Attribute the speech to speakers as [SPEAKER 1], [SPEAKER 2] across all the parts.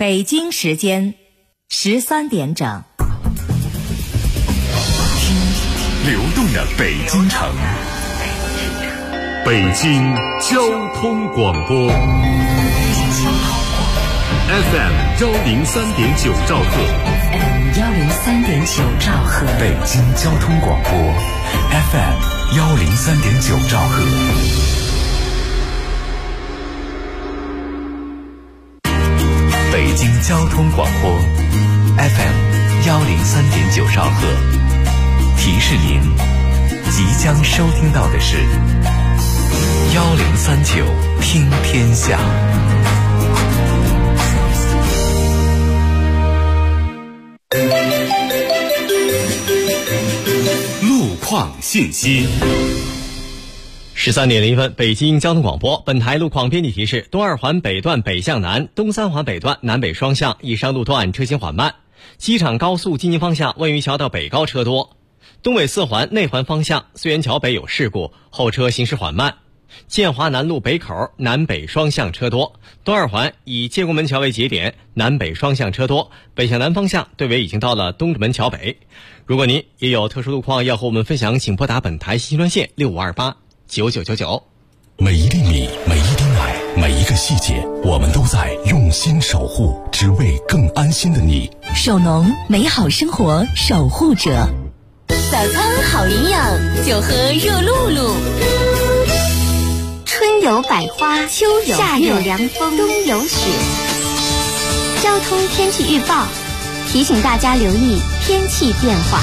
[SPEAKER 1] 北京时间13点整。
[SPEAKER 2] 流动的北京城，北京交通广播 FM 103.9兆赫，
[SPEAKER 3] 103.9兆赫，
[SPEAKER 2] 北京交通广播 FM 103.9兆赫。北京交通广播 FM 103.9兆赫，提示您即将收听到的是1039听天下。路况信息。
[SPEAKER 4] 13点01分，北京交通广播，本台路况编辑提示：东二环北段北向南，东三环北段南北双向一山路段车行缓慢；机场高速进京方向万余桥到北高车多；东北四环内环方向绥源桥北有事故，后车行驶缓慢；建华南路北口南北双向车多；东二环以建国门桥为节点，南北双向车多，北向南方向队尾已经到了东直门桥北。如果您也有特殊路况要和我们分享，请拨打本台信息专线65289999。
[SPEAKER 2] 每一粒米，每一滴奶，每一个细节，我们都在用心守护，只为更安心的你。
[SPEAKER 3] 守农，美好生活守护者。早餐好营养，就喝热露露。
[SPEAKER 5] 春有百花，秋有月，夏有凉风，冬有雪。交通天气预报提醒大家留意天气变化。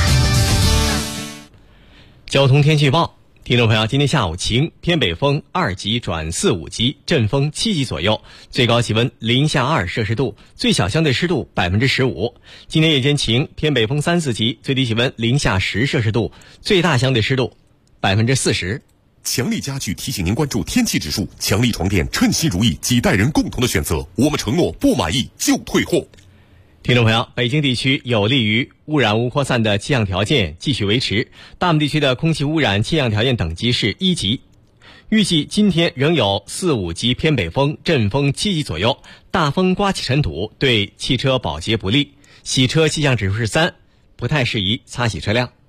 [SPEAKER 4] 交通天气预报，听众朋友，今天下午晴，偏北风2级转4、5级，阵风7级左右，最高气温零下2摄氏度，最小相对湿度15%。今天夜间晴，偏北风3、4级，最低气温零下10摄氏度，最大相对湿度40%。
[SPEAKER 2] 强力家具提醒您关注天气指数，强力床垫称心如意，几代人共同的选择，我们承诺不满意就退货。
[SPEAKER 4] 听众朋友，北京地区有利于污染物扩散的气象条件继续维持，大部地区的空气污染气象条件等级是1级。预计今天仍有4、5级偏北风，阵风7级左右，大风刮起尘土，对汽车保洁不利，洗车气象指数是3，不太适宜擦洗车辆。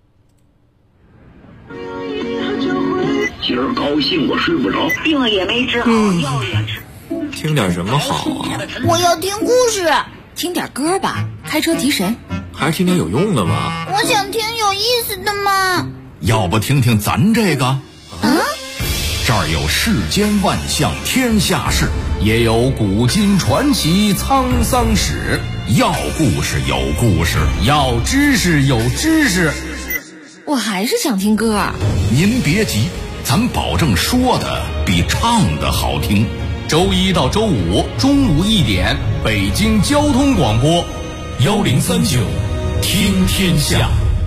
[SPEAKER 6] 今儿高兴我睡不着，病了也没治好，药也吃。
[SPEAKER 7] 听点什么好啊？
[SPEAKER 8] 我要听故事。
[SPEAKER 3] 听点歌吧，开车提神。
[SPEAKER 7] 还是听点有用的吧。
[SPEAKER 8] 我想听有意思的嘛。
[SPEAKER 9] 要不听听咱这个？这儿有世间万象天下事，也有古今传奇沧桑史。要故事有故事，要知识有知识。
[SPEAKER 3] 我还是想听歌。
[SPEAKER 9] 您别急，咱保证说的比唱的好听。周一到周五中午1点，北京交通广播1039听天下。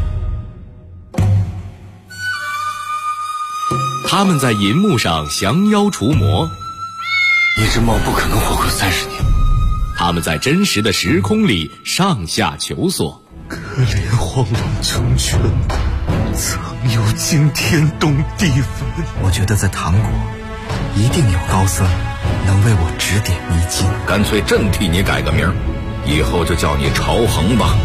[SPEAKER 7] 他们在银幕上降妖除魔，
[SPEAKER 10] 一只猫不可能活过30年。
[SPEAKER 7] 他们在真实的时空里上下求索。
[SPEAKER 10] 可怜荒蕹成全，曾有惊天动地分。
[SPEAKER 11] 我觉得在唐国一定有高僧能为我指点迷津。
[SPEAKER 9] 干脆朕替你改个名，以后就叫你朝衡吧。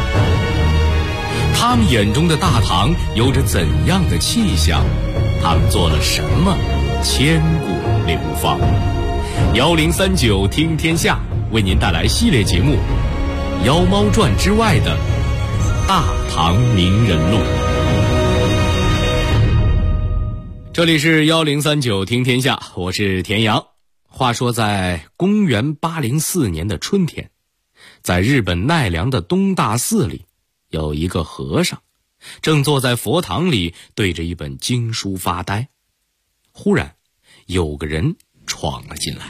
[SPEAKER 7] 他们眼中的大唐有着怎样的气象？他们做了什么千古流芳？1039听天下为您带来系列节目《妖猫传》之外的大唐名人录。这里是1039听天下，我是田阳。话说在公元804年的春天，在日本奈良的东大寺里，有一个和尚正坐在佛堂里对着一本经书发呆。忽然有个人闯了进来。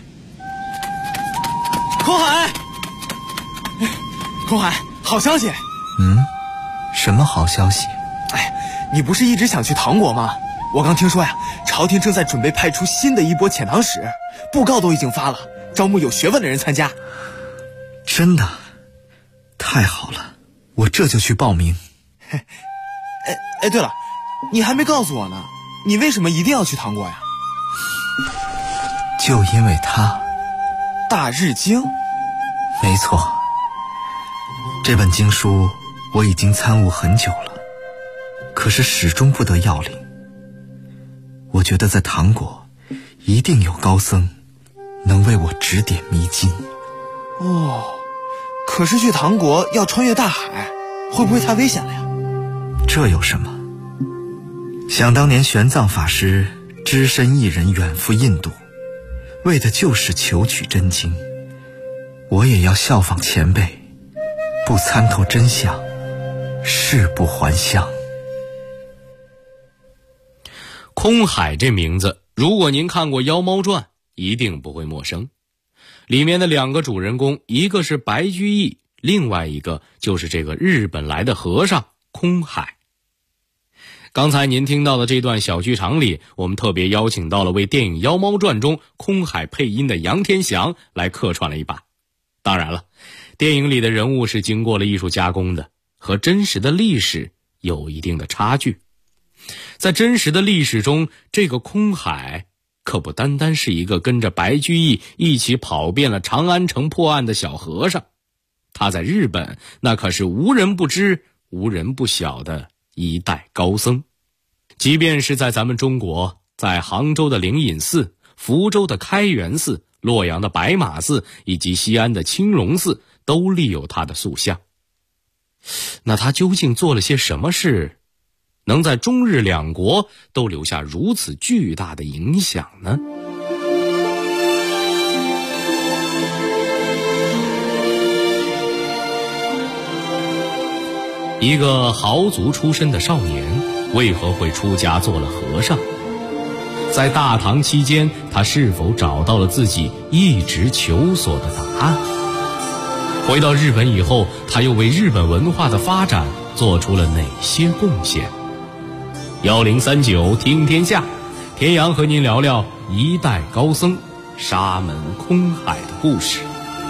[SPEAKER 12] 空海，空海，好消息。
[SPEAKER 11] 什么好消息？
[SPEAKER 12] 你不是一直想去唐国吗？我刚听说呀，朝廷正在准备派出新的一波遣唐使，布告都已经发了，招募有学问的人参加。
[SPEAKER 11] 真的？太好了，我这就去报名。
[SPEAKER 12] 对了，你还没告诉我呢，你为什么一定要去唐国呀？
[SPEAKER 11] 就因为他。
[SPEAKER 12] 大日经？
[SPEAKER 11] 没错，这本经书我已经参悟很久了，可是始终不得要领。我觉得在唐国一定有高僧能为我指点迷津。
[SPEAKER 12] 哦，可是去唐国要穿越大海，会不会太危险了呀？
[SPEAKER 11] 这有什么？想当年玄奘法师只身一人远赴印度，为的就是求取真经。我也要效仿前辈，不参透真相，誓不还乡。
[SPEAKER 7] 空海这名字，如果您看过《妖猫传》，一定不会陌生。里面的两个主人公，一个是白居易，另外一个就是这个日本来的和尚空海。刚才您听到的这段小剧场里，我们特别邀请到了为电影《妖猫传》中空海配音的杨天祥来客串了一把。当然了，电影里的人物是经过了艺术加工的，和真实的历史有一定的差距。在真实的历史中，这个空海可不单单是一个跟着白居易一起跑遍了长安城破案的小和尚，他在日本那可是无人不知、无人不晓的一代高僧。即便是在咱们中国，在杭州的灵隐寺、福州的开元寺、洛阳的白马寺以及西安的青龙寺都立有他的塑像。那他究竟做了些什么事，能在中日两国都留下如此巨大的影响呢？一个豪族出身的少年，为何会出家做了和尚？在大唐期间，他是否找到了自己一直求索的答案？回到日本以后，他又为日本文化的发展做出了哪些贡献？1039听天下，田阳和您聊聊一代高僧沙门空海的故事。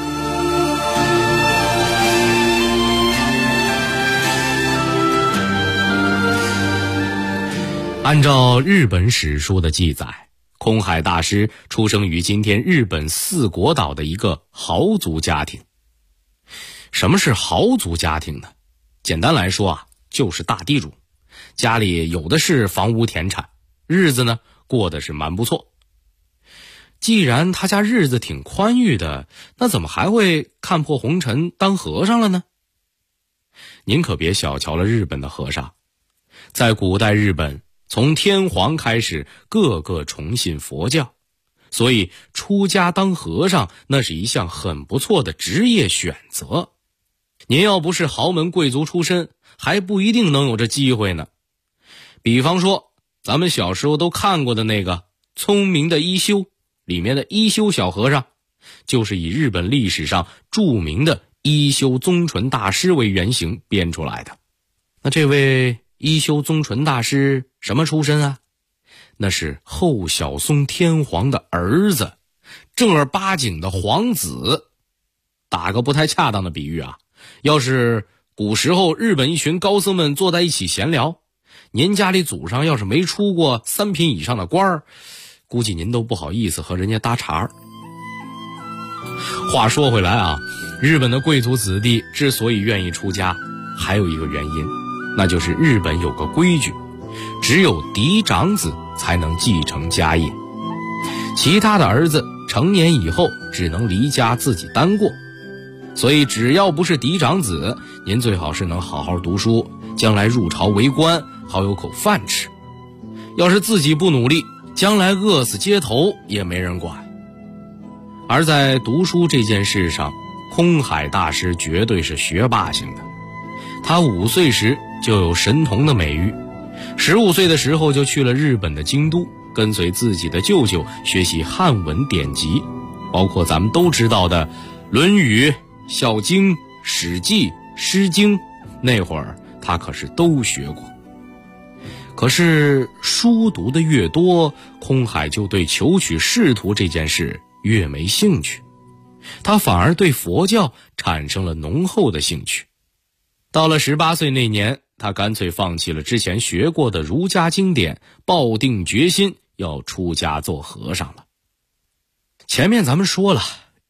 [SPEAKER 7] 按照日本史书的记载，空海大师出生于今天日本四国岛的一个豪族家庭。什么是豪族家庭呢？简单来说啊，就是大地主，家里有的是房屋田产，日子呢过得是蛮不错。既然他家日子挺宽裕的，那怎么还会看破红尘当和尚了呢？您可别小瞧了日本的和尚，在古代日本，从天皇开始，个个崇信佛教，所以出家当和尚那是一项很不错的职业选择。您要不是豪门贵族出身，还不一定能有这机会呢。比方说，咱们小时候都看过的那个《聪明的一休》里面的一休小和尚，就是以日本历史上著名的一休宗纯大师为原型编出来的。那这位一休宗纯大师什么出身啊？那是后小松天皇的儿子，正儿八经的皇子。打个不太恰当的比喻啊，要是古时候日本一群高僧们坐在一起闲聊，您家里祖上要是没出过3品以上的官儿，估计您都不好意思和人家搭茬儿。话说回来啊，日本的贵族子弟之所以愿意出家，还有一个原因，那就是日本有个规矩，只有嫡长子才能继承家业，其他的儿子成年以后只能离家自己单过。所以只要不是嫡长子，您最好是能好好读书，将来入朝为官，好有口饭吃。要是自己不努力，将来饿死街头也没人管。而在读书这件事上，空海大师绝对是学霸型的。他5岁时就有神童的美誉，15岁的时候就去了日本的京都，跟随自己的舅舅学习汉文典籍，包括咱们都知道的《论语》《孝经》《史记》《诗经》，那会儿他可是都学过。可是书读的越多，空海就对求取仕途这件事越没兴趣，他反而对佛教产生了浓厚的兴趣。到了18岁那年，他干脆放弃了之前学过的儒家经典，抱定决心要出家做和尚了。前面咱们说了，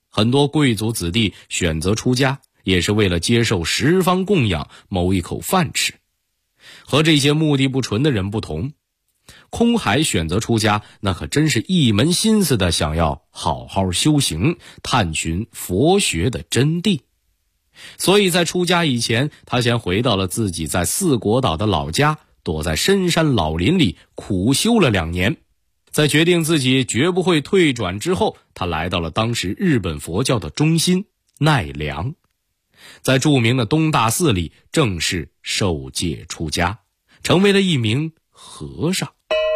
[SPEAKER 7] 很多贵族子弟选择出家，也是为了接受十方供养，谋一口饭吃。和这些目的不纯的人不同，空海选择出家，那可真是一门心思的想要好好修行，探寻佛学的真谛。所以在出家以前，他先回到了自己在四国岛的老家，躲在深山老林里苦修了2年。在决定自己绝不会退转之后，他来到了当时日本佛教的中心奈良，在著名的东大寺里正式受戒出家，成为了一名和尚。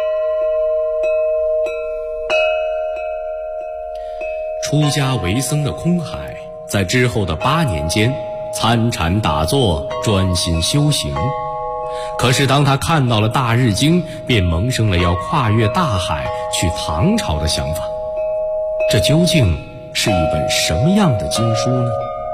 [SPEAKER 7] 出家为僧的空海在之后的8年间参禅打坐，专心修行。可是当他看到了《大日经》，便萌生了要跨越大海去唐朝的想法。这究竟是一本什么样的经书呢？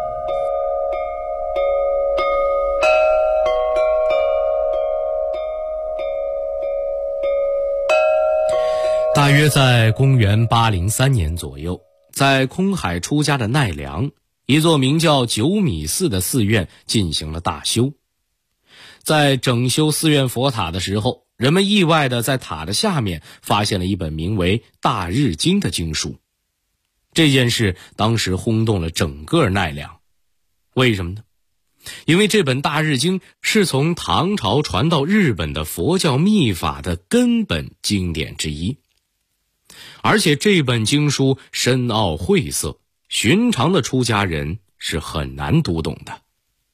[SPEAKER 7] 大约在公元803年左右，在空海出家的奈良，一座名叫九米寺的寺院进行了大修。在整修寺院佛塔的时候，人们意外地在塔的下面发现了一本名为《大日经》的经书。这件事当时轰动了整个奈良。为什么呢？因为这本《大日经》是从唐朝传到日本的佛教密法的根本经典之一，而且这本经书深奥晦涩，寻常的出家人是很难读懂的。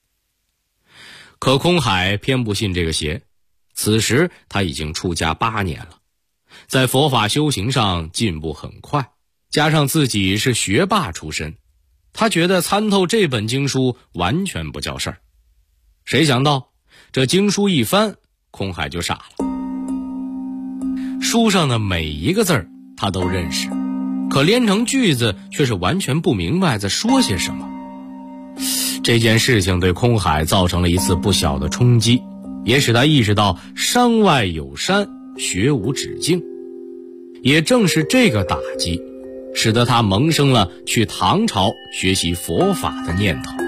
[SPEAKER 7] 可空海偏不信这个邪，此时他已经出家8年了，在佛法修行上进步很快，加上自己是学霸出身，他觉得参透这本经书完全不叫事儿。谁想到这经书一翻，空海就傻了。书上的每一个字儿他都认识，可连成句子却是完全不明白在说些什么。这件事情对空海造成了一次不小的冲击，也使他意识到山外有山，学无止境。也正是这个打击，使得他萌生了去唐朝学习佛法的念头。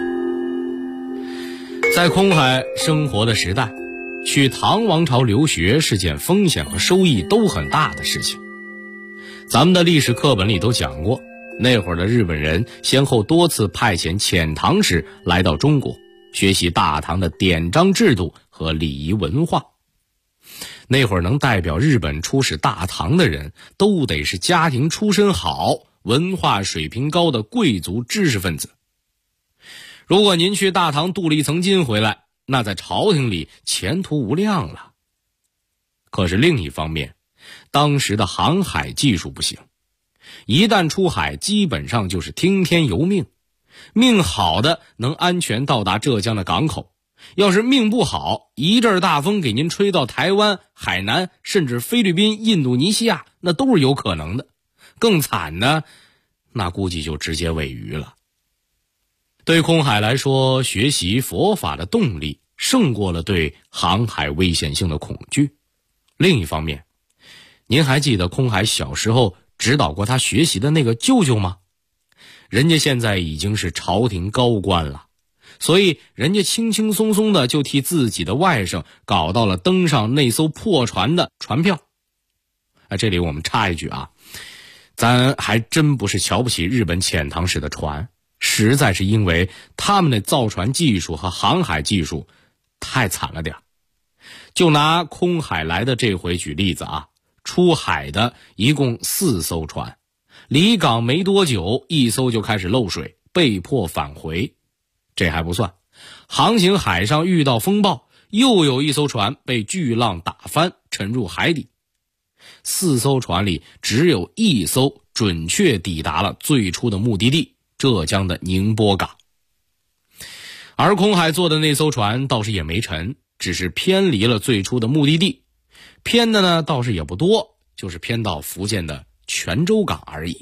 [SPEAKER 7] 在空海生活的时代，去唐王朝留学是件风险和收益都很大的事情。咱们的历史课本里都讲过，那会儿的日本人先后多次派遣遣唐使来到中国，学习大唐的典章制度和礼仪文化。那会儿能代表日本出使大唐的人，都得是家庭出身好、文化水平高的贵族知识分子。如果您去大唐镀了一层金回来，那在朝廷里前途无量了。可是另一方面，当时的航海技术不行，一旦出海基本上就是听天由命，命好的能安全到达浙江的港口，要是命不好，一阵大风给您吹到台湾、海南，甚至菲律宾、印度尼西亚，那都是有可能的。更惨的，那估计就直接尾鱼了。对空海来说，学习佛法的动力胜过了对航海危险性的恐惧。另一方面，您还记得空海小时候指导过他学习的那个舅舅吗？人家现在已经是朝廷高官了，所以人家轻轻松松的就替自己的外甥搞到了登上那艘破船的船票。这里我们插一句啊，咱还真不是瞧不起日本遣唐使的船，实在是因为他们的造船技术和航海技术太惨了点。就拿空海来的这回举例子啊，出海的一共4艘船，离港没多久，一艘就开始漏水，被迫返回。这还不算，航行海上遇到风暴，又有一艘船被巨浪打翻，沉入海底。4艘船里只有1艘准确抵达了最初的目的地浙江的宁波港。而空海坐的那艘船倒是也没沉，只是偏离了最初的目的地，偏的呢倒是也不多，就是偏到福建的泉州港而已。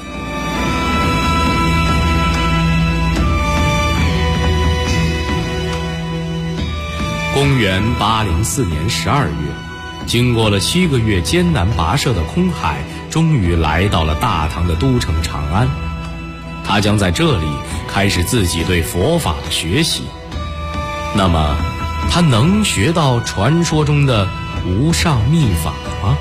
[SPEAKER 7] 公元804年12月，经过了7个月艰难跋涉的空海，终于来到了大唐的都城长安。 他将在这里开始自己对佛法的学习。那么他能学到传说中的无上秘法吗？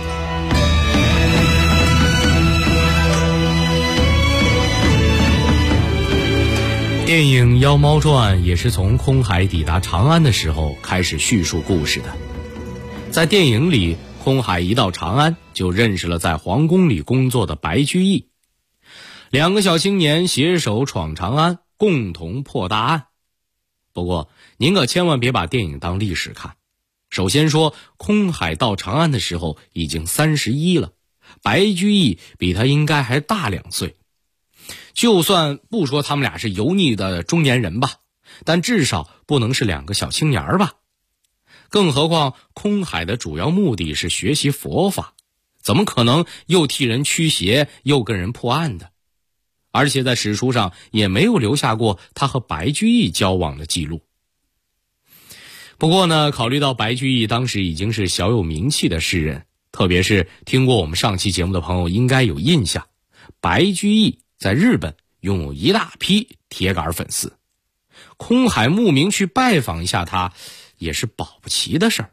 [SPEAKER 7] 电影《妖猫传》也是从空海抵达长安的时候开始叙述故事的。在电影里，空海一到长安就认识了在皇宫里工作的白居易，两个小青年携手闯长安，共同破大案。不过您可千万别把电影当历史看。首先说，空海到长安的时候已经31了，白居易比他应该还大2岁。就算不说他们俩是油腻的中年人吧，但至少不能是2个小青年吧。更何况空海的主要目的是学习佛法，怎么可能又替人驱邪又跟人破案的？而且在史书上也没有留下过他和白居易交往的记录。不过呢，考虑到白居易当时已经是小有名气的诗人，特别是听过我们上期节目的朋友应该有印象，白居易在日本拥有一大批铁杆粉丝，空海慕名去拜访一下他也是保不齐的事儿。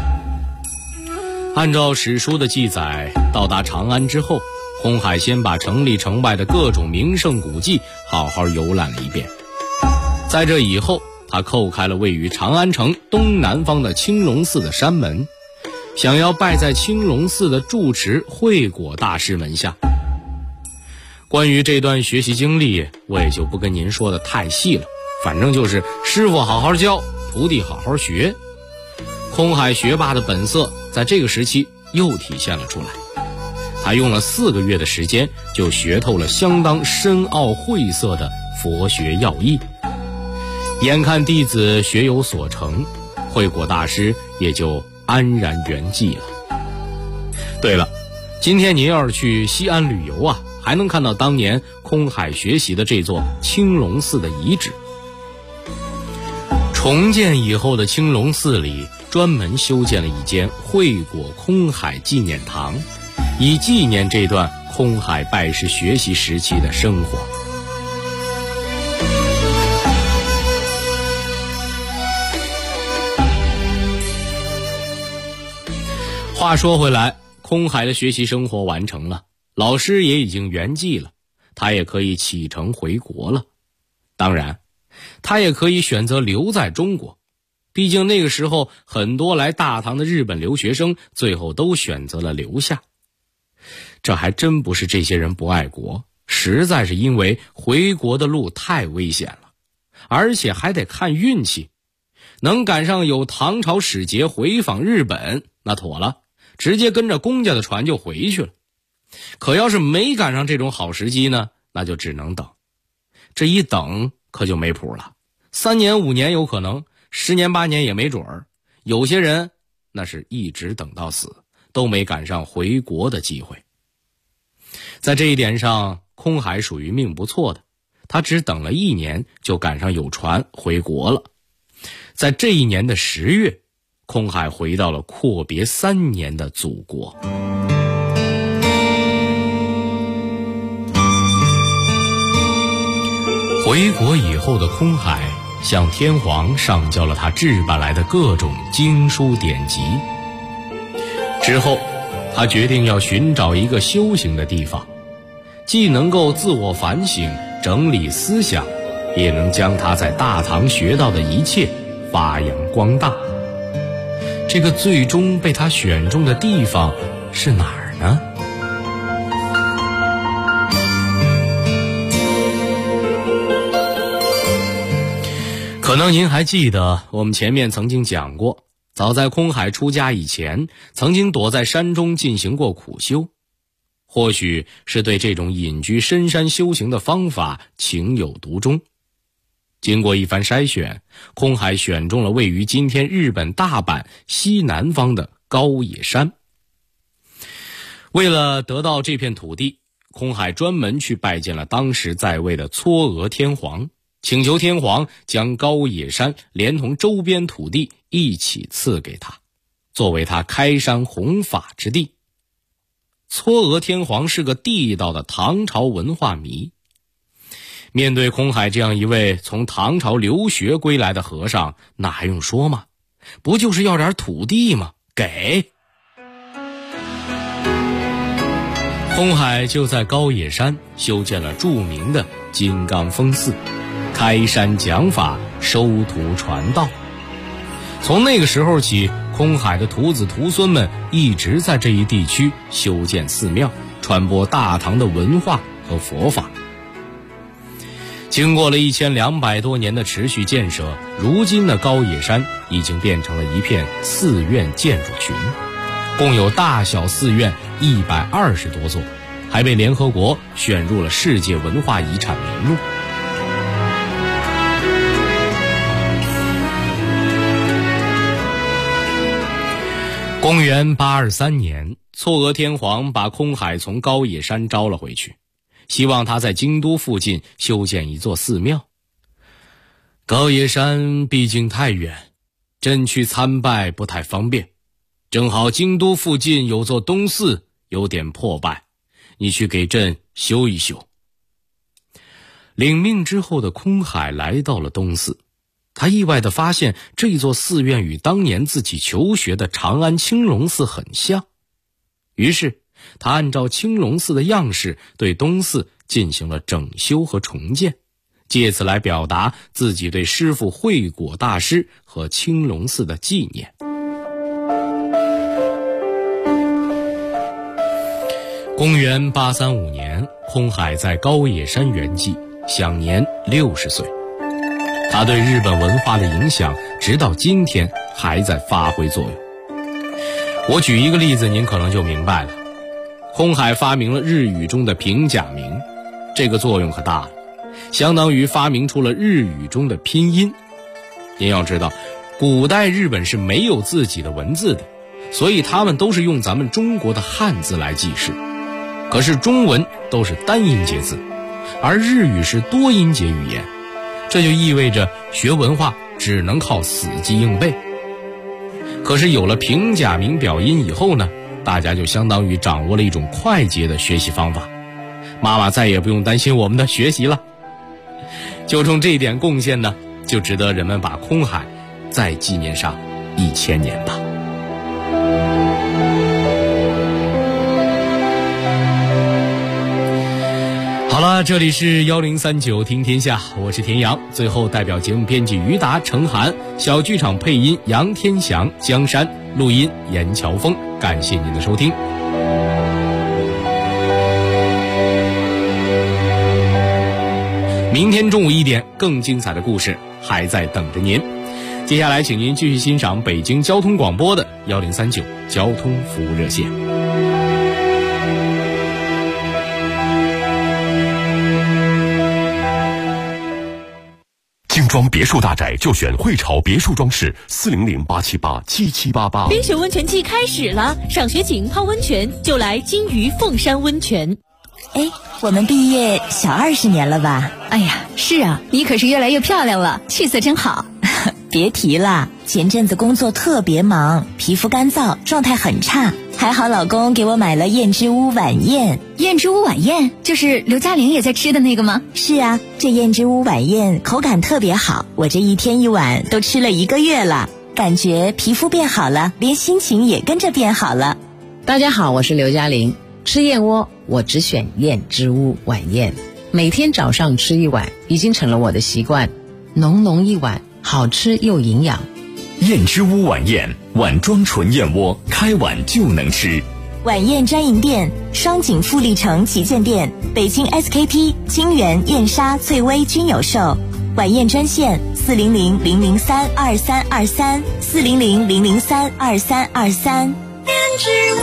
[SPEAKER 7] 按照史书的记载，到达长安之后，空海先把城里城外的各种名胜古迹好好游览了一遍。在这以后，他叩开了位于长安城东南方的青龙寺的山门，想要拜在青龙寺的住持慧果大师门下。关于这段学习经历，我也就不跟您说的太细了，反正就是师傅好好教，徒弟好好学。空海学霸的本色在这个时期又体现了出来。他用了4个月的时间，就学透了相当深奥晦涩的佛学要义。眼看弟子学有所成，慧果大师也就安然圆寂了。对了，今天您要是去西安旅游啊，还能看到当年空海学习的这座青龙寺的遗址。重建以后的青龙寺里专门修建了一间慧果空海纪念堂，以纪念这段空海拜师学习时期的生活。话说回来，空海的学习生活完成了，老师也已经圆寂了，他也可以启程回国了。当然，他也可以选择留在中国，毕竟那个时候很多来大唐的日本留学生最后都选择了留下。这还真不是这些人不爱国，实在是因为回国的路太危险了，而且还得看运气。能赶上有唐朝使节回访日本，那妥了，直接跟着公家的船就回去了。可要是没赶上这种好时机呢，那就只能等。这一等可就没谱了，3年5年有可能，10年8年也没准儿。有些人那是一直等到死，都没赶上回国的机会。在这一点上，空海属于命不错的，他只等了1年就赶上有船回国了。在这一年的10月，空海回到了阔别3年的祖国。回国以后的空海向天皇上交了他置办来的各种经书典籍。之后，他决定要寻找一个修行的地方，既能够自我反省整理思想，也能将他在大唐学到的一切发扬光大。这个最终被他选中的地方是哪儿呢？可能您还记得，我们前面曾经讲过，早在空海出家以前，曾经躲在山中进行过苦修。或许是对这种隐居深山修行的方法情有独钟。经过一番筛选，空海选中了位于今天日本大阪西南方的高野山。为了得到这片土地，空海专门去拜见了当时在位的嵯峨天皇，请求天皇将高野山连同周边土地一起赐给他，作为他开山弘法之地。嵯峨天皇是个地道的唐朝文化迷， 面对空海这样一位从唐朝留学归来的和尚，那还用说吗？不就是要点土地吗？给。空海就在高野山修建了著名的金刚峰寺，开山讲法，收徒传道。从那个时候起，空海的徒子徒孙们一直在这一地区修建寺庙，传播大唐的文化和佛法。经过了1200多年的持续建设，如今的高野山已经变成了一片寺院建筑群，共有大小寺院120多座，还被联合国选入了世界文化遗产名录。公元823年，嵯峨天皇把空海从高野山招了回去，希望他在京都附近修建一座寺庙。高野山毕竟太远，朕去参拜不太方便，正好京都附近有座东寺有点破败，你去给朕修一修。领命之后的空海来到了东寺，他意外地发现这座寺院与当年自己求学的长安青龙寺很像，于是他按照青龙寺的样式对东寺进行了整修和重建，借此来表达自己对师父慧果大师和青龙寺的纪念。公元835年，空海在高野山圆寂，享年60岁。他对日本文化的影响直到今天还在发挥作用。我举一个例子，您可能就明白了。空海发明了日语中的平假名，这个作用可大了，相当于发明出了日语中的拼音。您要知道，古代日本是没有自己的文字的，所以他们都是用咱们中国的汉字来记事。可是中文都是单音节字，而日语是多音节语言，这就意味着学文化只能靠死记硬背。可是有了平假名表音以后呢，大家就相当于掌握了一种快捷的学习方法，妈妈再也不用担心我们的学习了。就冲这一点贡献呢，就值得人们把空海再纪念上1000年吧。好了，这里是1039听天下，我是田阳。最后代表节目编辑于达、程涵，小剧场配音杨天祥、江山，录音严乔峰，感谢您的收听。明天中午1点，更精彩的故事还在等着您。接下来请您继续欣赏北京交通广播的1039交通服务热线。
[SPEAKER 13] 精装别墅大宅就选汇潮别墅装饰，400-878-7788。
[SPEAKER 3] 冰雪温泉季开始了，上学景泡温泉就来金鱼凤山温泉。
[SPEAKER 1] 哎，我们毕业小20年了吧？
[SPEAKER 14] 哎呀，是啊，你可是越来越漂亮了，气色真好。
[SPEAKER 1] 别提了，前阵子工作特别忙，皮肤干燥，状态很差。还好老公给我买了燕之屋晚宴。
[SPEAKER 14] 燕之屋晚宴就是刘嘉玲也在吃的那个吗？
[SPEAKER 1] 是啊，这燕之屋晚宴口感特别好，我这1天1碗都吃了1个月了，感觉皮肤变好了，连心情也跟着变好了。
[SPEAKER 15] 大家好，我是刘嘉玲。吃燕窝我只选燕之屋晚宴，每天早上吃1碗已经成了我的习惯，浓浓1碗，好吃又营养。
[SPEAKER 2] 燕之屋晚宴，碗装纯燕窝，开碗就能吃。
[SPEAKER 1] 晚宴专营店：双井富力城旗舰店、北京 SKP、金源、燕莎、翠微均有售。晚宴专线：400-003-2323，400-003-2323。
[SPEAKER 8] 燕之屋。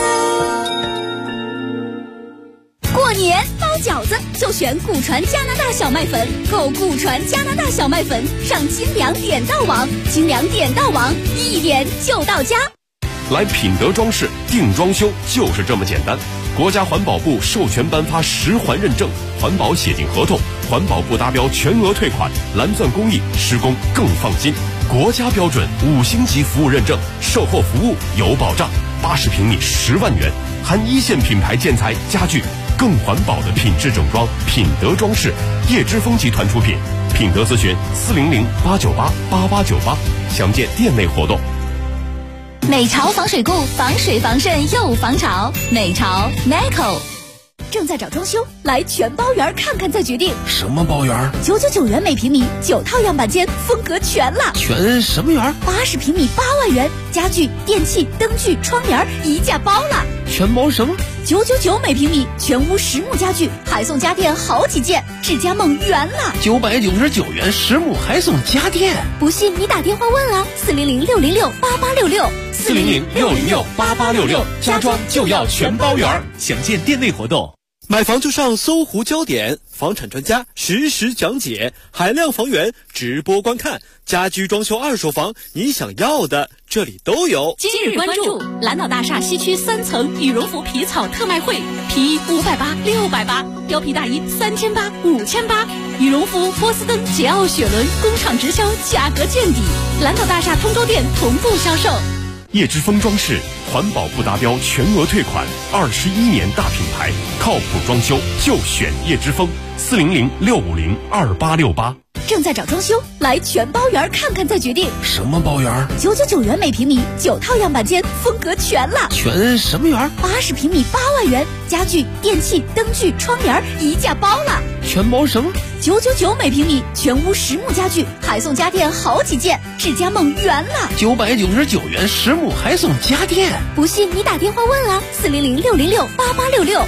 [SPEAKER 8] 过年包饺子就选古传加拿大小麦粉，购古传加拿大小麦粉上金粮点到网，金粮点到网1点就到家。
[SPEAKER 13] 来品德装饰定装修就是这么简单，国家环保部授权颁发10环认证，环保写进合同，环保部达标全额退款，蓝钻工艺，施工更放心，国家标准5星级服务认证，售后服务有保障，80平米10万元，含1线品牌建材家具更环保的品质整装，品德装饰，叶之峰集团出品。品德咨询400-898-8898，详见店内活动。
[SPEAKER 3] 美潮防水固，防水防渗又防潮。美潮 Meco。
[SPEAKER 8] 正在找装修，来全包园看看再决定。
[SPEAKER 9] 什么包园
[SPEAKER 8] ？999元每平米，9套样板间，风格全了。
[SPEAKER 9] 全什么园
[SPEAKER 8] ？80平米8万元，家具、电器、灯具、窗帘一价包了。
[SPEAKER 9] 全包什么
[SPEAKER 8] ？999每平米，全屋实木家具，还送家电好几件，智家梦圆了。
[SPEAKER 9] 999元实木还送家电，
[SPEAKER 8] 不信你打电话问啊，400-606-8866。
[SPEAKER 13] 400-606-8866，家装就要全包圆，
[SPEAKER 16] 详见店内活动。买房就上搜狐焦点，房产专家实时讲解，海量房源直播观看，家居装修二手房，你想要的这里都有。
[SPEAKER 3] 今日关注蓝岛大厦西区3层羽绒服皮草特卖会，皮衣580、680，貂皮大衣3800、5800，羽绒服、波司登、捷奥雪伦工厂直销，价格见底。蓝岛大厦通州店同步销售。
[SPEAKER 13] 叶之峰装饰，环保不达标全额退款，21年大品牌，靠谱装修就选叶之峰。400-650-2868。
[SPEAKER 8] 正在找装修，来全包园看看再决定。
[SPEAKER 9] 什么包园
[SPEAKER 8] ？999元每平米，9套样板间，风格全了。
[SPEAKER 9] 全什么园
[SPEAKER 8] ？80平米8万元，家具、电器、灯具、窗帘一价包了。
[SPEAKER 9] 全包什么
[SPEAKER 8] ？999每平米，全屋实木家具，还送家电好几件，智家梦圆了。
[SPEAKER 9] 999元实木还送家电，
[SPEAKER 8] 不信你打电话问啊，400-606-8866。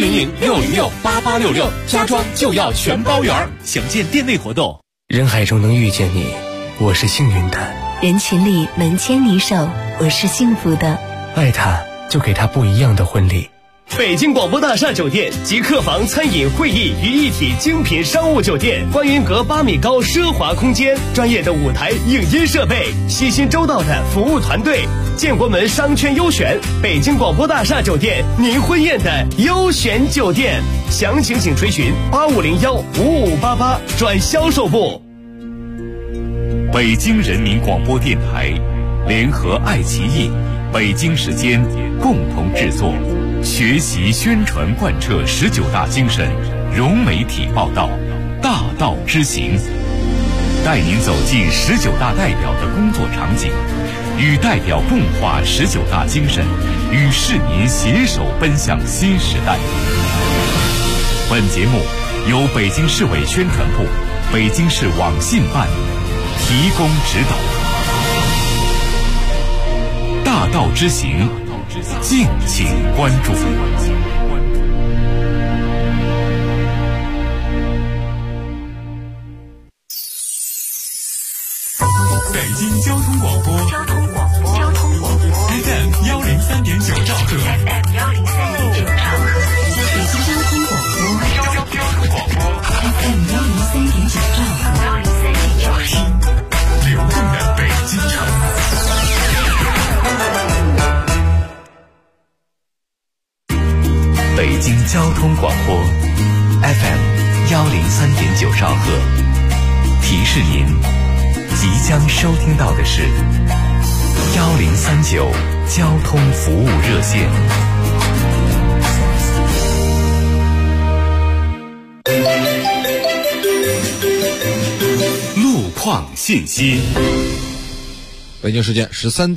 [SPEAKER 13] 400-606-8866，家装就要全包圆，
[SPEAKER 16] 详见店内活动。
[SPEAKER 17] 人海中能遇见你，我是幸运的；
[SPEAKER 18] 人群里能牵你手，我是幸福的。
[SPEAKER 17] 爱他，就给他不一样的婚礼。
[SPEAKER 19] 北京广播大厦酒店集客房、餐饮、会议于一体精品商务酒店，观云阁8米高奢华空间，专业的舞台影音设备，悉心周到的服务团队，建国门商圈优选，北京广播大厦酒店，您婚宴的优选酒店。详情请垂询8501-5588转销售部。
[SPEAKER 2] 北京人民广播电台联合爱奇艺、北京时间共同制作，学习宣传贯彻19大精神，融媒体报道，大道之行，带您走进19大代表的工作场景，与代表共话19大精神，与市民携手奔向新时代。本节目由北京市委宣传部、北京市网信办提供指导。大道之行，敬请关注。
[SPEAKER 20] 北京交通广播FM 103.9兆赫，北京交通广播FM 103.9兆赫，听流动的北京城。
[SPEAKER 2] 北京交通广播 FM 103.9兆赫，提示您即将收听到的是1039交通服务热线。路况信息。
[SPEAKER 21] 北京时间13点。